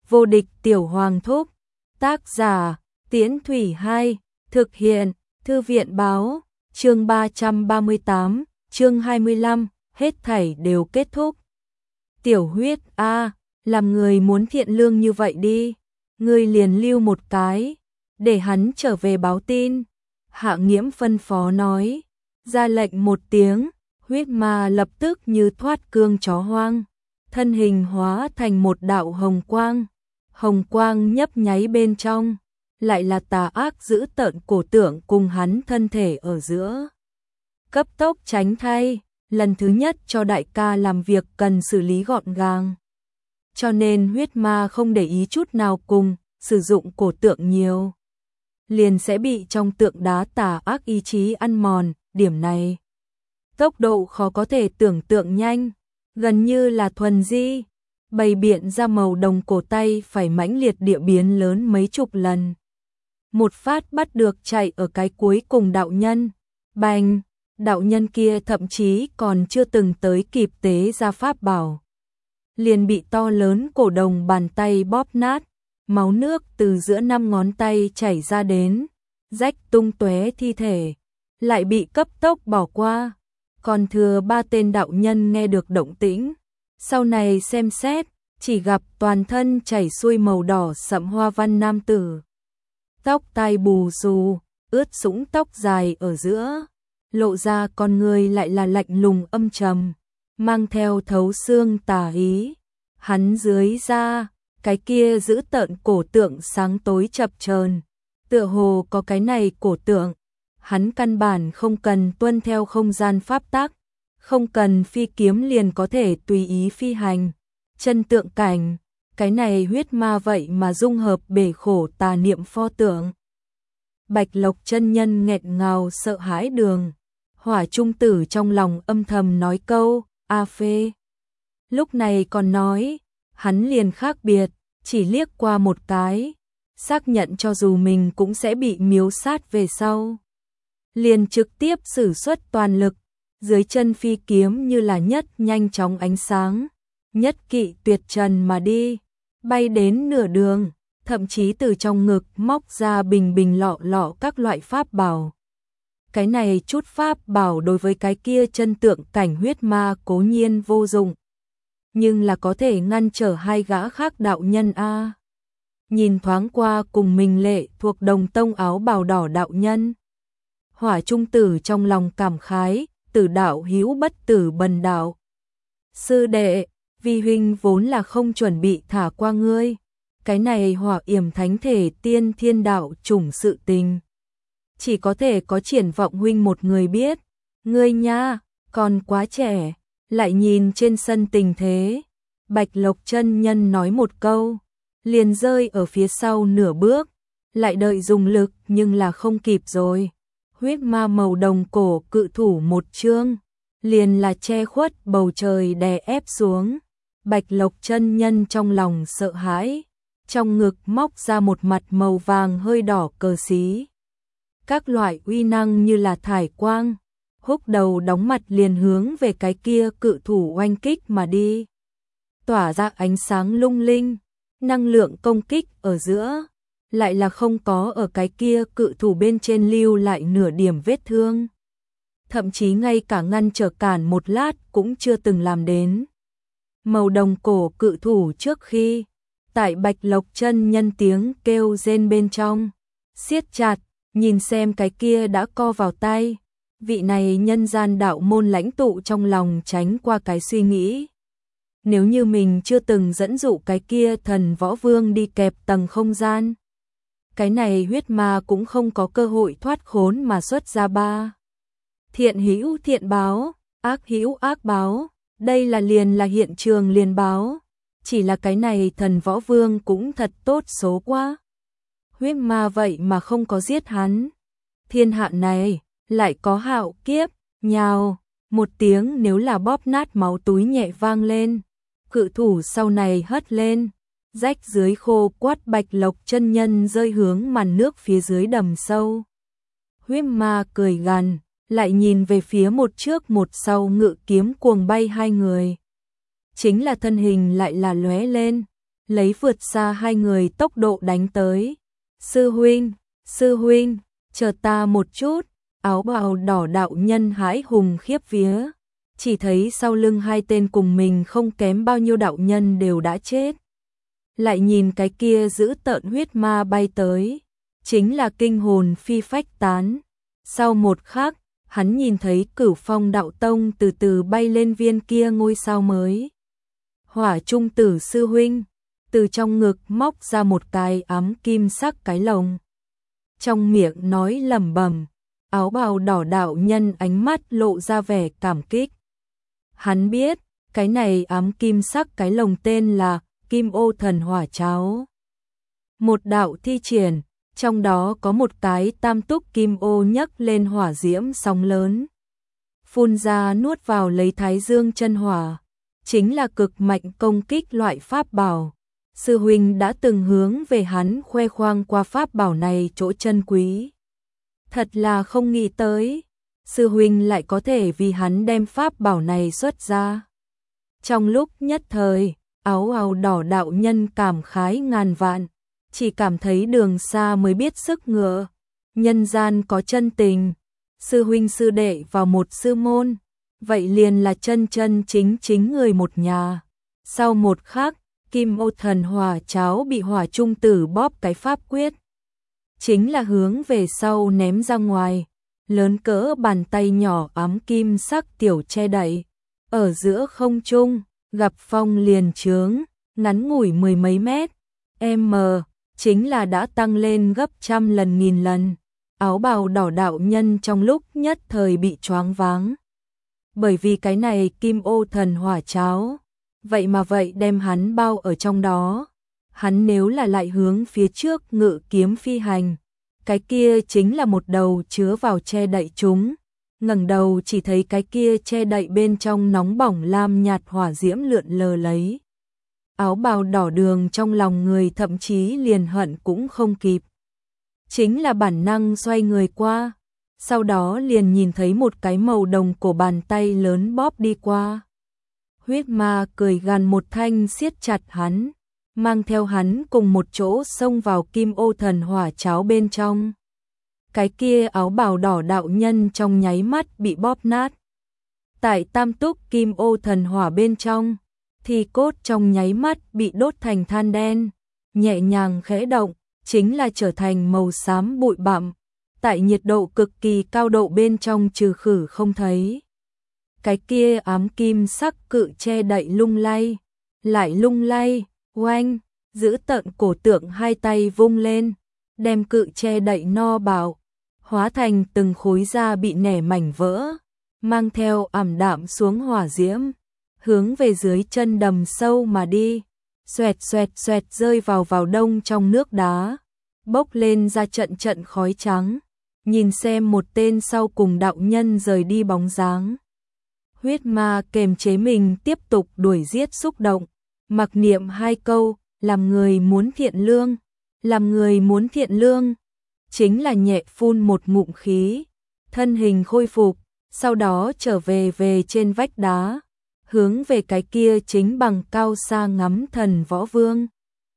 Vô địch tiểu hoàng thúc. Tác giả, Tiễn Thủy 2, thực hiện, Thư viện báo, chương 338, chương 25, hết thảy đều kết thúc. Tiểu Huyết a, làm người muốn thiện lương như vậy đi, ngươi liền lưu một cái, để hắn trở về báo tin. Hạ Nghiễm phân phó nói, ra lệnh một tiếng, huyết ma lập tức như thoát cương chó hoang, thân hình hóa thành một đạo hồng quang nhấp nháy bên trong, lại là tà ác dữ tợn cổ tượng cùng hắn thân thể ở giữa. Cấp tốc tránh thay, lần thứ nhất cho đại ca làm việc cần xử lý gọn gàng. Cho nên huyết ma không để ý chút nào cùng, sử dụng cổ tượng nhiều. Liền sẽ bị trong tượng đá tà ác ý chí ăn mòn, điểm này. Tốc độ khó có thể tưởng tượng nhanh, gần như là thuần di. Bày biện ra màu đồng cổ tay phải mãnh liệt địa biến lớn mấy chục lần. Một phát bắt được chạy ở cái cuối cùng đạo nhân. Bành, đạo nhân kia thậm chí còn chưa từng tới kịp tế ra pháp bảo. Liền bị to lớn cổ đồng bàn tay bóp nát, máu nước từ giữa 5 ngón tay chảy ra đến, rách tung tóe thi thể, lại bị cấp tốc bỏ qua. Còn thừa 3 tên đạo nhân nghe được động tĩnh, sau này xem xét, chỉ gặp toàn thân chảy xuôi màu đỏ sẫm hoa văn nam tử. Tóc tai bù xù, ướt sũng tóc dài ở giữa, lộ ra con người lại là lạnh lùng âm trầm, mang theo thấu xương tà ý. Hắn dưới da, cái kia giữ tợn cổ tượng sáng tối chập chờn, tựa hồ có cái này cổ tượng, hắn căn bản không cần tuân theo không gian pháp tắc, không cần phi kiếm liền có thể tùy ý phi hành. Chân tượng cảnh, cái này huyết ma vậy mà dung hợp bể khổ tà niệm pho tượng. Bạch Lộc chân nhân nghẹn ngào sợ hãi đường. Hỏa Trung Tử trong lòng âm thầm nói câu, a phê. Lúc này còn nói, hắn liền khác biệt, chỉ liếc qua một cái, xác nhận cho dù mình cũng sẽ bị miếu sát về sau. Liền trực tiếp sử xuất toàn lực, dưới chân phi kiếm như là nhất nhanh chóng ánh sáng, nhất kỵ tuyệt trần mà đi, bay đến nửa đường, thậm chí từ trong ngực móc ra bình bình lọ lọ các loại pháp bảo. Cái này chút pháp bảo đối với cái kia chân tượng cảnh huyết ma cố nhiên vô dụng, nhưng là có thể ngăn trở 2 gã khác đạo nhân a. Nhìn thoáng qua cùng mình lệ thuộc đồng tông áo bào đỏ đạo nhân, Hỏa Trung Tử trong lòng cảm khái, tử đạo hữu bất tử bần đạo. Sư đệ, vi huynh vốn là không chuẩn bị thả qua ngươi, cái này Hỏa Yểm thánh thể tiên thiên đạo chủng sự tình, chỉ có thể có Triển Vọng huynh một người biết, ngươi nha, còn quá trẻ. Lại nhìn trên sân tình thế, Bạch Lộc chân nhân nói một câu, liền rơi ở phía sau nửa bước, lại đợi dùng lực nhưng là không kịp rồi. Huyết ma màu đồng cổ cự thủ một chương, liền là che khuất bầu trời đè ép xuống. Bạch Lộc chân nhân trong lòng sợ hãi, trong ngực móc ra một mặt màu vàng hơi đỏ cờ xí. Các loại uy năng như là thải quang, húc đầu đóng mặt liền hướng về cái kia cự thủ oanh kích mà đi. Tỏa ra ánh sáng lung linh, năng lượng công kích ở giữa, lại là không có ở cái kia cự thủ bên trên lưu lại nửa điểm vết thương. Thậm chí ngay cả ngăn trở cản một lát cũng chưa từng làm đến. Màu đồng cổ cự thủ trước khi, tại Bạch Lộc chân nhân tiếng kêu rên bên trong, siết chặt, nhìn xem cái kia đã co vào tay. Vị này nhân gian đạo môn lãnh tụ trong lòng tránh qua cái suy nghĩ. Nếu như mình chưa từng dẫn dụ cái kia thần võ vương đi kẹp tầng không gian, cái này huyết ma cũng không có cơ hội thoát khốn mà xuất ra ba. Thiện hữu thiện báo, ác hữu ác báo, đây là liền là hiện trường liền báo. Chỉ là cái này thần võ vương cũng thật tốt số quá. Huyết ma vậy mà không có giết hắn. Thiên hạ này lại có hạo kiếp, nhào, một tiếng nếu là bóp nát máu túi nhẹ vang lên, cự thủ sau này hất lên, rách dưới khô quát Bạch Lộc chân nhân rơi hướng màn nước phía dưới đầm sâu. Huyết ma cười gằn, lại nhìn về phía một trước một sau ngự kiếm cuồng bay 2 người. Chính là thân hình lại là lóe lên, lấy vượt xa hai người tốc độ đánh tới. Sư huynh, chờ ta một chút, áo bào đỏ đạo nhân hãi hùng khiếp vía, chỉ thấy sau lưng hai tên cùng mình không kém bao nhiêu đạo nhân đều đã chết. Lại nhìn cái kia giữ tợn huyết ma bay tới, chính là kinh hồn phi phách tán. Sau một khắc, hắn nhìn thấy Cửu Phong đạo tông từ từ bay lên viên kia ngôi sao mới. Hỏa Trung Tử sư huynh, từ trong ngực móc ra một cái ám kim sắc cái lồng. Trong miệng nói lẩm bẩm, áo bào đỏ đạo nhân ánh mắt lộ ra vẻ cảm kích. Hắn biết, cái này ám kim sắc cái lồng tên là Kim Ô Thần Hỏa Cháo. Một đạo thi triển, trong đó có một cái tam túc kim ô nhấc lên hỏa diễm sóng lớn. Phun ra nuốt vào lấy thái dương chân hỏa, chính là cực mạnh công kích loại pháp bảo. Sư huynh đã từng hướng về hắn khoe khoang qua pháp bảo này chỗ chân quý. Thật là không nghĩ tới, sư huynh lại có thể vì hắn đem pháp bảo này xuất ra. Trong lúc nhất thời, áo bào đỏ đạo nhân cảm khái ngàn vạn, chỉ cảm thấy đường xa mới biết sức ngựa, nhân gian có chân tình, sư huynh sư đệ vào một sư môn, vậy liền là chân chân chính chính người một nhà. Sau một khắc, Kim Ô Thần Hỏa Cháo bị Hỏa Trung Tử bóp cái pháp quyết, chính là hướng về sau ném ra ngoài, lớn cỡ bàn tay nhỏ ám kim sắc tiểu che đậy, ở giữa không trung, gặp phong liền chướng, ngắn ngủi mười mấy mét, chính là đã tăng lên gấp trăm lần nghìn lần. Áo bào đỏ đạo nhân trong lúc nhất thời bị choáng váng. Bởi vì cái này Kim Ô Thần Hỏa Cháo, vậy mà vậy đem hắn bao ở trong đó. Hắn nếu là lại hướng phía trước ngự kiếm phi hành, cái kia chính là một đầu chứa vào che đậy chúng. Ngẩng đầu chỉ thấy cái kia che đậy bên trong nóng bỏng lam nhạt hỏa diễm lượn lờ lấy. Áo bào đỏ đường trong lòng người thậm chí liền hận cũng không kịp. Chính là bản năng xoay người qua, sau đó liền nhìn thấy một cái màu đồng cổ bàn tay lớn bóp đi qua. Huyết ma cười gằn một thanh siết chặt hắn, mang theo hắn cùng một chỗ xông vào Kim Ô Thần Hỏa Cháo bên trong. Cái kia áo bào đỏ đạo nhân trong nháy mắt bị bóp nát. Tại tam túc Kim Ô Thần Hỏa bên trong, thì cốt trong nháy mắt bị đốt thành than đen, nhẹ nhàng khẽ động, chính là trở thành màu xám bụi bặm, tại nhiệt độ cực kỳ cao độ bên trong trừ khử không thấy. Cái kia ám kim sắc cự che đậy lung lay, lại lung lay, oanh, giữ tận cổ tượng hai tay vung lên, đem cự che đậy no bạo, hóa thành từng khối da bị nẻ mảnh vỡ, mang theo ảm đạm xuống hỏa diễm, hướng về dưới chân đầm sâu mà đi, xoẹt xoẹt xoẹt rơi vào đông trong nước đá, bốc lên ra trận trận khói trắng, nhìn xem một tên sau cùng đạo nhân rời đi bóng dáng. Huyết ma kềm chế mình tiếp tục đuổi giết xúc động, mặc niệm hai câu, làm người muốn thiện lương, làm người muốn thiện lương, chính là nhẹ phun một ngụm khí, thân hình khôi phục, sau đó trở về trên vách đá, hướng về cái kia chính bằng cao xa ngắm Thần Võ Vương.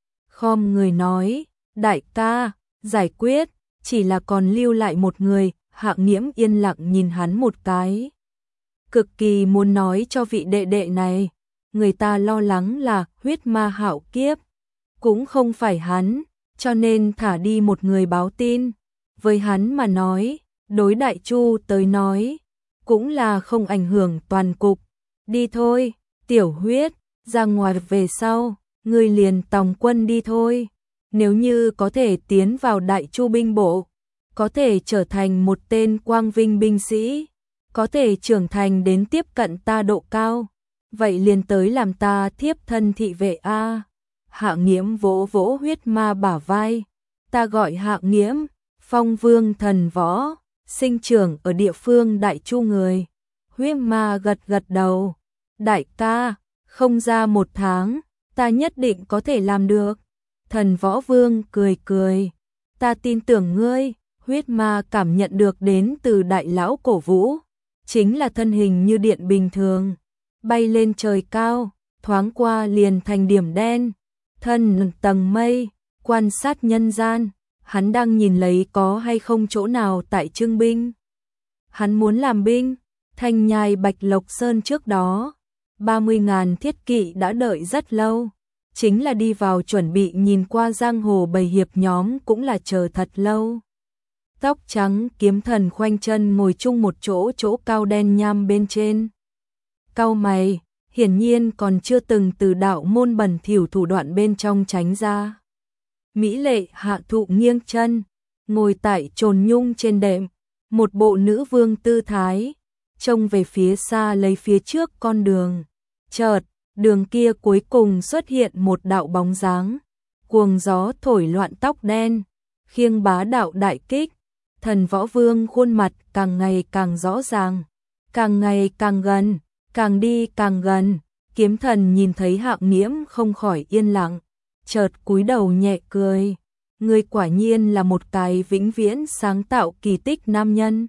Khom người nói, đại ca, giải quyết, chỉ là còn lưu lại một người. Hạng Nghiễm yên lặng nhìn hắn một cái. Cực kỳ muốn nói cho vị đệ đệ này, người ta lo lắng là huyết ma hạo kiếp, cũng không phải hắn, cho nên thả đi một người báo tin. Với hắn mà nói, đối Đại Chu tới nói, cũng là không ảnh hưởng toàn cục. Đi thôi, tiểu huyết, ra ngoài về sau, ngươi liền tòng quân đi thôi. Nếu như có thể tiến vào Đại Chu binh bộ, có thể trở thành một tên quang vinh binh sĩ, có thể trưởng thành đến tiếp cận ta độ cao, vậy liền tới làm ta thiếp thân thị vệ a. Hạng Nghiễm vỗ vỗ huyết ma bả vai, ta gọi Hạng Nghiễm, Phong Vương thần võ, sinh trưởng ở địa phương Đại Chu người. Huyết ma gật gật đầu, đại ca, không ra một tháng, ta nhất định có thể làm được. Thần Võ Vương cười cười, ta tin tưởng ngươi. Huyết ma cảm nhận được đến từ đại lão cổ vũ, chính là thân hình như điện bình thường, bay lên trời cao, thoáng qua liền thành điểm đen, thân tầng mây, quan sát nhân gian, hắn đang nhìn lấy có hay không chỗ nào tại trưng binh. Hắn muốn làm binh, Thanh Nhai Bạch Lộc Sơn trước đó, 30.000 thiết kỵ đã đợi rất lâu, chính là đi vào chuẩn bị nhìn qua giang hồ bầy hiệp nhóm cũng là chờ thật lâu. Tóc trắng kiếm thần khoanh chân ngồi chung một chỗ cao đen nham bên trên. Cau mày, hiển nhiên còn chưa từng từ đạo môn bẩn thỉu thủ đoạn bên trong tránh ra. Mỹ lệ Hạ Thụ nghiêng chân, ngồi tại chồn nhung trên đệm, một bộ nữ vương tư thái, trông về phía xa lấy phía trước con đường. Chợt, đường kia cuối cùng xuất hiện một đạo bóng dáng, cuồng gió thổi loạn tóc đen, khiêng bá đạo đại kích, Thần Võ Vương khuôn mặt càng ngày càng rõ ràng, càng ngày càng gần, càng đi càng gần. Kiếm Thần nhìn thấy Hạng Nghiễm không khỏi yên lặng, chợt cúi đầu nhẹ cười, người quả nhiên là một cái vĩnh viễn sáng tạo kỳ tích nam nhân.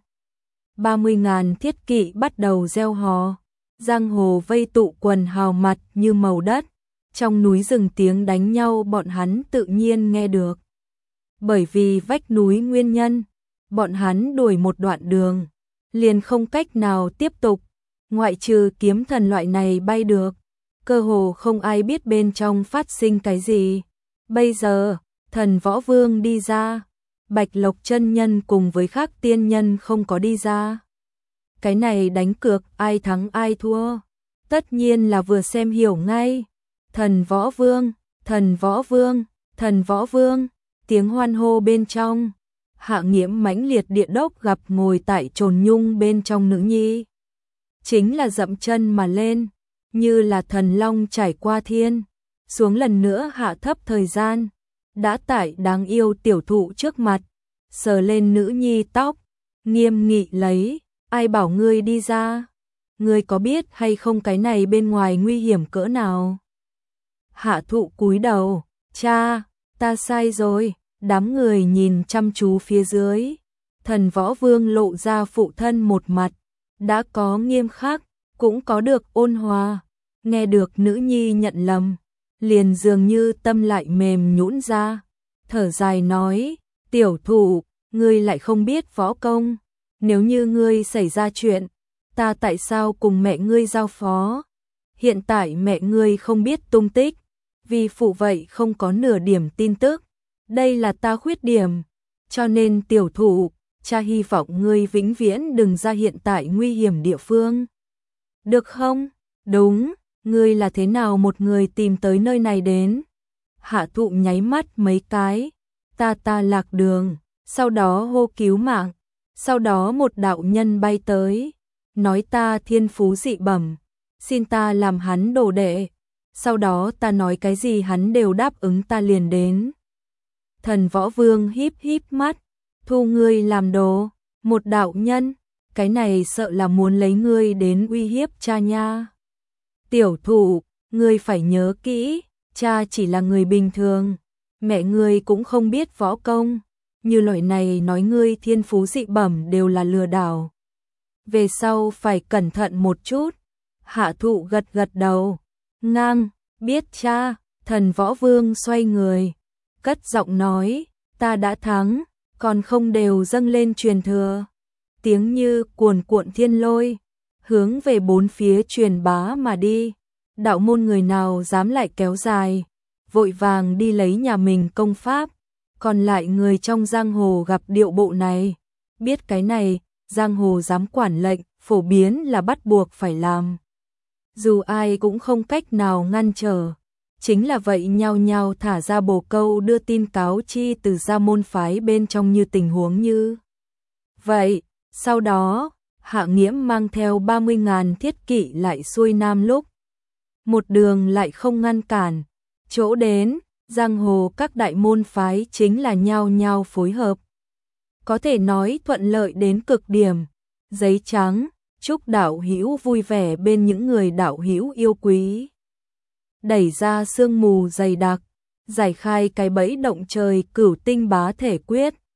30.000 thiết kỵ bắt đầu reo hò, giang hồ vây tụ quần hào mặt như màu đất, trong núi rừng tiếng đánh nhau bọn hắn tự nhiên nghe được. Bởi vì vách núi nguyên nhân, bọn hắn đuổi một đoạn đường, liền không cách nào tiếp tục, ngoại trừ Kiếm Thần loại này bay được, cơ hồ không ai biết bên trong phát sinh cái gì. Bây giờ, Thần Võ Vương đi ra, Bạch Lộc chân nhân cùng với khác tiên nhân không có đi ra. Cái này đánh cược ai thắng ai thua, tất nhiên là vừa xem hiểu ngay. Thần Võ Vương, Thần Võ Vương, Thần Võ Vương, tiếng hoan hô bên trong. Hạng Nghiễm mãnh liệt địa đốc gặp ngồi tại chồn nhung bên trong nữ nhi, chính là dậm chân mà lên, như là thần long trải qua thiên, xuống lần nữa hạ thấp thời gian, đã tại đáng yêu tiểu thụ trước mặt, sờ lên nữ nhi tóc, nghiêm nghị lấy, ai bảo ngươi đi ra, ngươi có biết hay không cái này bên ngoài nguy hiểm cỡ nào. Hạ Thụ cúi đầu, cha, ta sai rồi. Đám người nhìn chăm chú phía dưới, Thần Võ Vương lộ ra phụ thân một mặt, đã có nghiêm khắc, cũng có được ôn hòa, nghe được nữ nhi nhận lầm, liền dường như tâm lại mềm nhũn ra, thở dài nói, tiểu thụ, ngươi lại không biết võ công, nếu như ngươi xảy ra chuyện, ta tại sao cùng mẹ ngươi giao phó, hiện tại mẹ ngươi không biết tung tích, vì phụ vậy không có nửa điểm tin tức. Đây là ta khuyết điểm, cho nên tiểu thụ, cha hy vọng ngươi vĩnh viễn đừng ra hiện tại nguy hiểm địa phương. Được không? Đúng, ngươi là thế nào một người tìm tới nơi này đến? Hạ Thụ nháy mắt mấy cái, ta lạc đường, sau đó hô cứu mạng, sau đó một đạo nhân bay tới, nói ta thiên phú dị bẩm, xin ta làm hắn đồ đệ, sau đó ta nói cái gì hắn đều đáp ứng ta liền đến. Thần Võ Vương híp híp mắt, thu ngươi làm đồ, một đạo nhân, cái này sợ là muốn lấy ngươi đến uy hiếp cha nha. Tiểu thụ, ngươi phải nhớ kỹ, cha chỉ là người bình thường, mẹ ngươi cũng không biết võ công, như loại này nói ngươi thiên phú dị bẩm đều là lừa đảo. Về sau phải cẩn thận một chút. Hạ Thụ gật gật đầu, ngang, biết cha. Thần Võ Vương xoay người, cất giọng nói, ta đã thắng, còn không đều dâng lên truyền thừa. Tiếng như cuồn cuộn thiên lôi, hướng về bốn phía truyền bá mà đi. Đạo môn người nào dám lại kéo dài, vội vàng đi lấy nhà mình công pháp. Còn lại người trong giang hồ gặp điệu bộ này, biết cái này, giang hồ dám quản lệnh, phổ biến là bắt buộc phải làm. Dù ai cũng không cách nào ngăn trở. Chính là vậy nhao nhao thả ra bồ câu đưa tin cáo chi từ gia môn phái bên trong như tình huống như vậy. Sau đó, Hạng Nghiễm mang theo 30.000 thiết kỵ lại xuôi nam lúc. Một đường lại không ngăn cản. Chỗ đến, giang hồ các đại môn phái chính là nhao nhao phối hợp. Có thể nói thuận lợi đến cực điểm. Giấy trắng, chúc đạo hữu vui vẻ bên những người đạo hữu yêu quý. Đẩy ra sương mù dày đặc, giải khai cái bẫy động trời cửu tinh bá thể quyết.